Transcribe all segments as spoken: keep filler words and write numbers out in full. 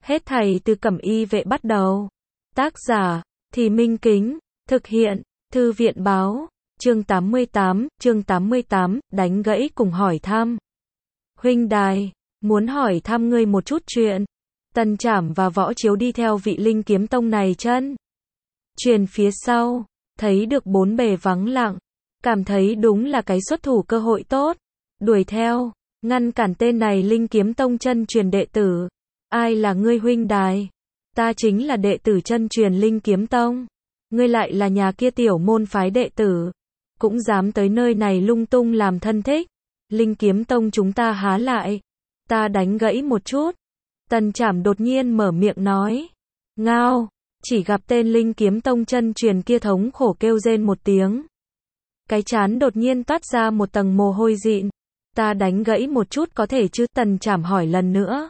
Hết thảy từ Cẩm Y vệ bắt đầu. Tác giả, Thì Minh Kính, thực hiện, Thư viện báo, chương tám mươi tám, chương tám mươi tám, đánh gãy cùng hỏi thăm. Huynh đài, muốn hỏi thăm ngươi một chút chuyện. Tần Trảm và Võ Chiếu đi theo vị Linh Kiếm Tông này chân. Truyền phía sau, thấy được bốn bề vắng lặng, cảm thấy đúng là cái xuất thủ cơ hội tốt. Đuổi theo, ngăn cản tên này Linh Kiếm Tông chân truyền đệ tử. Ai là ngươi huynh đài? Ta chính là đệ tử chân truyền Linh Kiếm Tông. Ngươi lại là nhà kia tiểu môn phái đệ tử. Cũng dám tới nơi này lung tung làm thân thích. Linh Kiếm Tông chúng ta há lại. Ta đánh gãy một chút. Tần Trảm đột nhiên mở miệng nói. Ngao, chỉ gặp tên Linh Kiếm Tông chân truyền kia thống khổ kêu rên một tiếng. Cái trán đột nhiên toát ra một tầng mồ hôi dịn. Ta đánh gãy một chút có thể chứ? Tần Trảm hỏi lần nữa.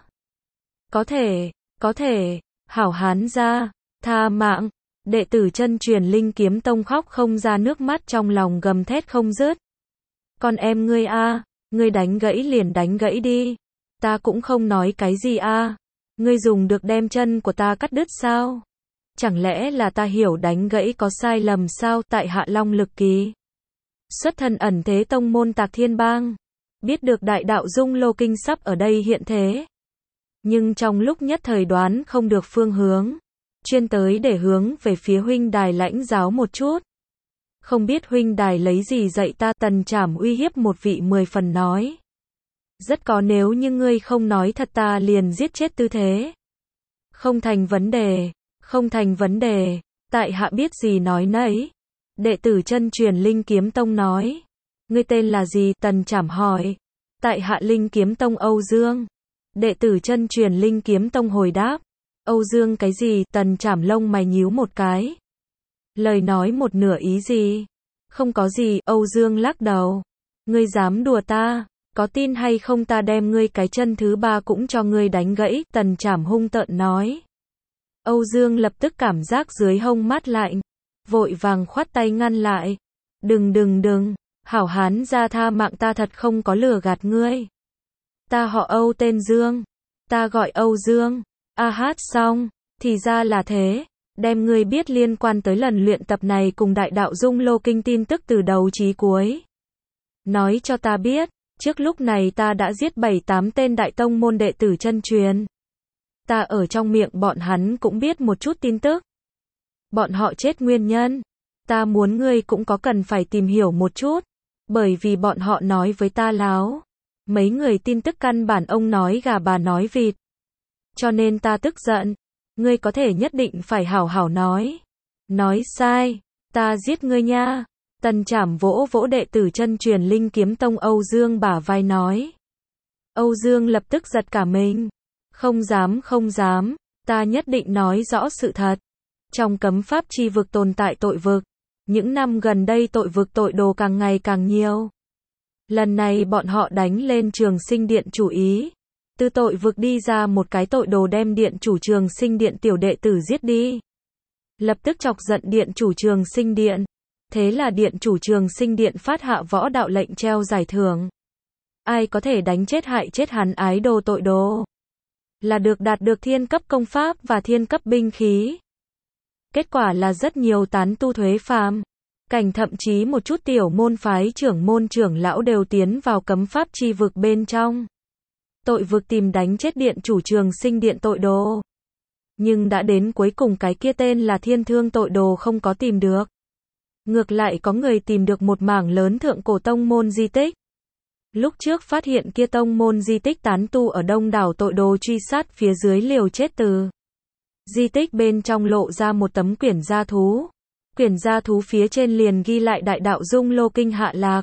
Có thể, có thể, hảo hán ra, tha mạng. Đệ tử chân truyền Linh Kiếm Tông khóc không ra nước mắt, trong lòng gầm thét không dứt. Con em ngươi a, ngươi đánh gãy liền đánh gãy đi. Ta cũng không nói cái gì a. Ngươi dùng được đem chân của ta cắt đứt sao? Chẳng lẽ là ta hiểu đánh gãy có sai lầm sao? Tại Hạ Long Lực Kỳ, xuất thân ẩn thế tông môn Tạc Thiên Bang, biết được đại đạo Dung Lô Kinh sắp ở đây hiện thế. Nhưng trong lúc nhất thời đoán không được phương hướng, chuyên tới để hướng về phía huynh đài lãnh giáo một chút. Không biết huynh đài lấy gì dạy ta? Tần Trảm uy hiếp một vị mười phần nói. Rất có, nếu như ngươi không nói thật ta liền giết chết tư thế. Không thành vấn đề, không thành vấn đề, tại hạ biết gì nói nấy. Đệ tử chân truyền Linh Kiếm Tông nói. Ngươi tên là gì? Tần Trảm hỏi. Tại hạ Linh Kiếm Tông Âu Dương. Đệ tử chân truyền Linh Kiếm Tông hồi đáp. Âu Dương cái gì? Tần Trảm lông mày nhíu một cái. Lời nói một nửa ý gì? Không có gì. Âu Dương lắc đầu. Ngươi dám đùa ta? Có tin hay không ta đem ngươi cái chân thứ ba cũng cho ngươi đánh gãy? Tần Trảm hung tợn nói. Âu Dương lập tức cảm giác dưới hông mát lạnh, vội vàng khoát tay ngăn lại. Đừng đừng đừng, hảo hán ra tha mạng, ta thật không có lừa gạt ngươi. Ta họ Âu tên Dương, ta gọi Âu Dương. A hát xong, thì ra là thế. Đem ngươi biết liên quan tới lần luyện tập này cùng đại đạo Dung Lô Kinh tin tức từ đầu chí cuối. Nói cho ta biết, trước lúc này ta đã giết bảy tám tên đại tông môn đệ tử chân truyền. Ta ở trong miệng bọn hắn cũng biết một chút tin tức. Bọn họ chết nguyên nhân, ta muốn ngươi cũng có cần phải tìm hiểu một chút. Bởi vì bọn họ nói với ta láo. Mấy người tin tức căn bản ông nói gà bà nói vịt. Cho nên ta tức giận. Ngươi có thể nhất định phải hảo hảo nói. Nói sai, ta giết ngươi nha. Tần Trảm vỗ vỗ đệ tử chân truyền Linh Kiếm Tông Âu Dương bả vai nói. Âu Dương lập tức giật cả mình. Không dám không dám, ta nhất định nói rõ sự thật. Trong cấm pháp chi vực tồn tại tội vực. Những năm gần đây tội vực tội đồ càng ngày càng nhiều. Lần này bọn họ đánh lên Trường Sinh Điện chủ ý. Từ tội vực đi ra một cái tội đồ đem điện chủ Trường Sinh Điện tiểu đệ tử giết đi. Lập tức chọc giận điện chủ Trường Sinh Điện. Thế là điện chủ Trường Sinh Điện phát hạ võ đạo lệnh treo giải thưởng. Ai có thể đánh chết hại chết hắn ái đồ tội đồ, là được đạt được thiên cấp công pháp và thiên cấp binh khí. Kết quả là rất nhiều tán tu thuế phàm cảnh, thậm chí một chút tiểu môn phái trưởng môn trưởng lão đều tiến vào cấm pháp chi vực bên trong. Tội vực tìm đánh chết điện chủ Trường Sinh Điện tội đồ. Nhưng đã đến cuối cùng cái kia tên là Thiên Thương tội đồ không có tìm được. Ngược lại có người tìm được một mảng lớn thượng cổ tông môn di tích. Lúc trước phát hiện kia tông môn di tích tán tu ở đông đảo tội đồ truy sát phía dưới liều chết từ. Di tích bên trong lộ ra một tấm quyển gia thú. Quyển gia thú phía trên liền ghi lại đại đạo Dung Lô Kinh hạ lạc.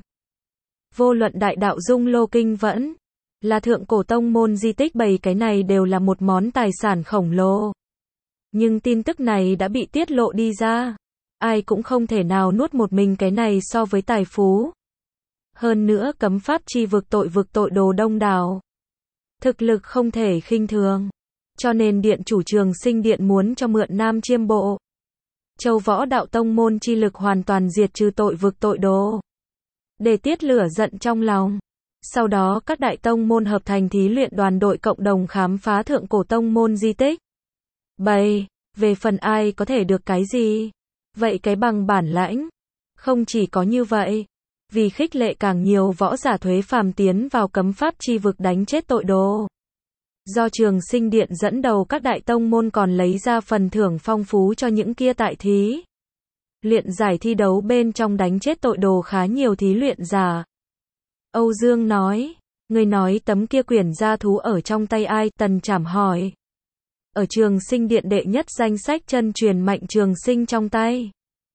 Vô luận đại đạo Dung Lô Kinh vẫn là thượng cổ tông môn di tích, bảy cái này đều là một món tài sản khổng lồ. Nhưng tin tức này đã bị tiết lộ đi ra. Ai cũng không thể nào nuốt một mình cái này so với tài phú. Hơn nữa cấm pháp chi vực tội vực tội đồ đông đảo. Thực lực không thể khinh thường. Cho nên điện chủ Trường Sinh Điện muốn cho mượn Nam Chiêm Bộ Châu Võ Đạo Tông môn chi lực hoàn toàn diệt trừ tội vực tội đồ. Để tiết lửa giận trong lòng. Sau đó các đại tông môn hợp thành thí luyện đoàn đội cộng đồng khám phá thượng cổ tông môn di tích. bảy. Về phần ai có thể được cái gì? Vậy cái bằng bản lãnh. Không chỉ có như vậy. Vì khích lệ càng nhiều võ giả thuế phàm tiến vào cấm pháp chi vực đánh chết tội đồ. Do Trường Sinh Điện dẫn đầu các đại tông môn còn lấy ra phần thưởng phong phú cho những kia tại thí luyện giải thi đấu bên trong đánh chết tội đồ khá nhiều thí luyện giả. Âu Dương nói, người nói tấm kia quyển gia thú ở trong tay ai? Tần Trảm hỏi. Ở Trường Sinh Điện đệ nhất danh sách chân truyền Mạnh Trường Sinh trong tay.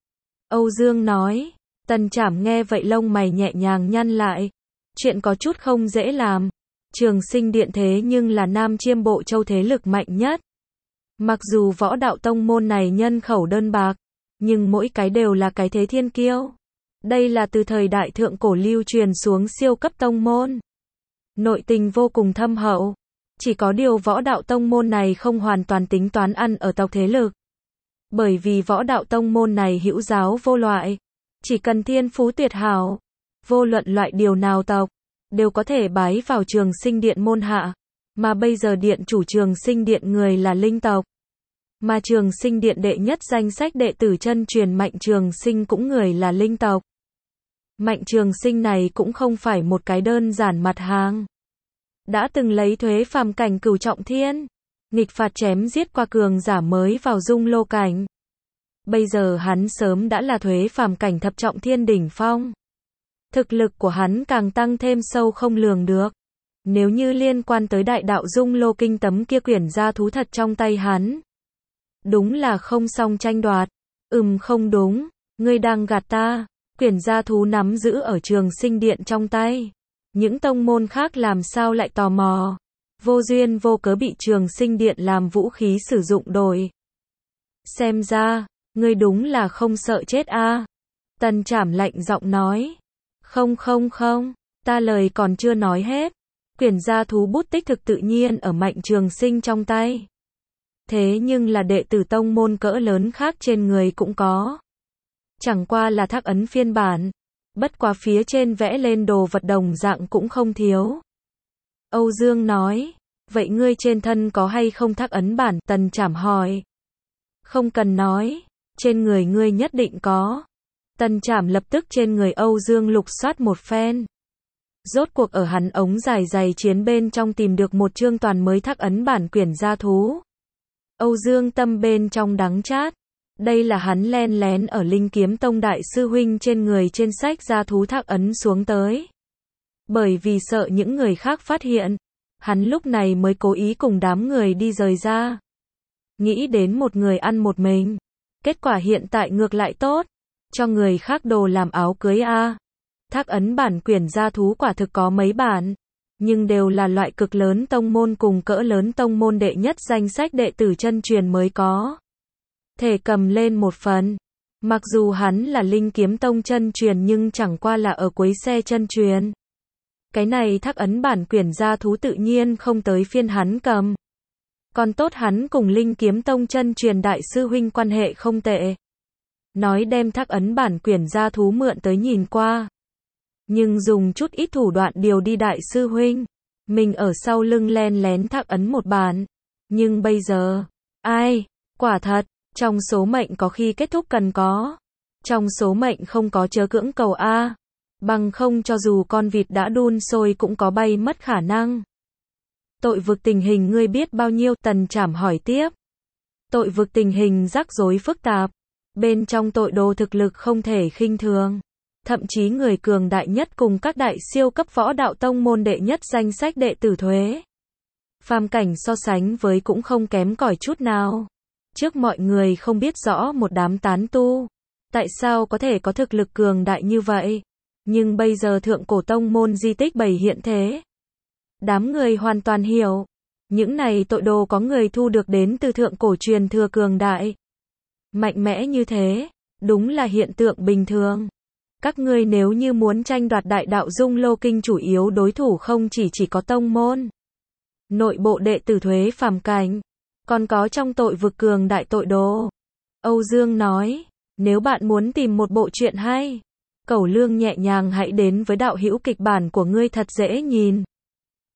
Âu Dương nói. Tần Trảm nghe vậy lông mày nhẹ nhàng nhăn lại. Chuyện có chút không dễ làm. Trường Sinh Điện thế nhưng là Nam Chiêm Bộ Châu thế lực mạnh nhất. Mặc dù võ đạo tông môn này nhân khẩu đơn bạc, nhưng mỗi cái đều là cái thế thiên kiêu. Đây là từ thời đại thượng cổ lưu truyền xuống siêu cấp tông môn. Nội tình vô cùng thâm hậu. Chỉ có điều võ đạo tông môn này không hoàn toàn tính toán ăn ở tộc thế lực. Bởi vì võ đạo tông môn này hữu giáo vô loại. Chỉ cần thiên phú tuyệt hảo, vô luận loại điều nào tộc, đều có thể bái vào Trường Sinh Điện môn hạ. Mà bây giờ điện chủ Trường Sinh Điện người là linh tộc. Mà Trường Sinh Điện đệ nhất danh sách đệ tử chân truyền Mạnh Trường Sinh cũng người là linh tộc. Mạnh Trường Sinh này cũng không phải một cái đơn giản mặt hàng. Đã từng lấy thuế phàm cảnh cửu trọng thiên, nghịch phạt chém giết qua cường giả mới vào dung lô cảnh. Bây giờ hắn sớm đã là thuế phàm cảnh thập trọng thiên đỉnh phong. Thực lực của hắn càng tăng thêm sâu không lường được. Nếu như liên quan tới đại đạo dung lô kinh tấm kia quyển gia thú thật trong tay hắn, đúng là không xong tranh đoạt. Ừm không đúng, ngươi đang gạt ta. Quyển gia thú nắm giữ ở Trường Sinh Điện trong tay. Những tông môn khác làm sao lại tò mò. Vô duyên vô cớ bị Trường Sinh Điện làm vũ khí sử dụng đổi. Xem ra, ngươi đúng là không sợ chết a. À? Tần Trảm lạnh giọng nói. Không không không, ta lời còn chưa nói hết. Quyển gia thú bút tích thực tự nhiên ở Mạnh Trường Sinh trong tay. Thế nhưng là đệ tử tông môn cỡ lớn khác trên người cũng có. Chẳng qua là thác ấn phiên bản. Bất quá phía trên vẽ lên đồ vật đồng dạng cũng không thiếu. Âu Dương nói. Vậy ngươi trên thân có hay không thác ấn bản? Tần Trảm hỏi. Không cần nói. Trên người ngươi nhất định có. Tần Trảm lập tức trên người Âu Dương lục soát một phen. Rốt cuộc ở hắn ống dài dày chiến bên trong tìm được một chương toàn mới thác ấn bản quyển gia thú. Âu Dương tâm bên trong đắng chát. Đây là hắn len lén ở Linh Kiếm Tông đại sư huynh trên người trên sách gia thú thác ấn xuống tới. Bởi vì sợ những người khác phát hiện, hắn lúc này mới cố ý cùng đám người đi rời ra. Nghĩ đến một người ăn một mình. Kết quả hiện tại ngược lại tốt. Cho người khác đồ làm áo cưới a. À. Thác ấn bản quyển gia thú quả thực có mấy bản. Nhưng đều là loại cực lớn tông môn cùng cỡ lớn tông môn đệ nhất danh sách đệ tử chân truyền mới có. Thể cầm lên một phần. Mặc dù hắn là Linh Kiếm Tông chân truyền nhưng chẳng qua là ở cuối xe chân truyền. Cái này thác ấn bản quyển gia thú tự nhiên không tới phiên hắn cầm. Còn tốt hắn cùng Linh Kiếm Tông chân truyền đại sư huynh quan hệ không tệ. Nói đem thác ấn bản quyển gia thú mượn tới nhìn qua. Nhưng dùng chút ít thủ đoạn điều đi đại sư huynh. Mình ở sau lưng len lén thác ấn một bản. Nhưng bây giờ, ai, quả thật, trong số mệnh có khi kết thúc cần có. Trong số mệnh không có chớ cưỡng cầu A. Bằng không cho dù con vịt đã đun sôi cũng có bay mất khả năng. Tội vực tình hình ngươi biết bao nhiêu? Tần Trảm hỏi tiếp. Tội vực tình hình rắc rối phức tạp. Bên trong tội đồ thực lực không thể khinh thường. Thậm chí người cường đại nhất cùng các đại siêu cấp võ đạo tông môn đệ nhất danh sách đệ tử thuế phàm cảnh so sánh với cũng không kém cỏi chút nào. Trước mọi người không biết rõ một đám tán tu. Tại sao có thể có thực lực cường đại như vậy? Nhưng bây giờ thượng cổ tông môn di tích bày hiện thế. Đám người hoàn toàn hiểu. Những này tội đồ có người thu được đến từ thượng cổ truyền thừa cường đại. Mạnh mẽ như thế. Đúng là hiện tượng bình thường. Các ngươi nếu như muốn tranh đoạt đại đạo dung lô kinh chủ yếu đối thủ không chỉ chỉ có tông môn. Nội bộ đệ tử thuế phàm cảnh. Còn có trong tội vực cường đại tội đồ. Âu Dương nói. Nếu bạn muốn tìm một bộ truyện hay. Cẩu Lương nhẹ nhàng hãy đến với đạo hữu kịch bản của ngươi thật dễ nhìn.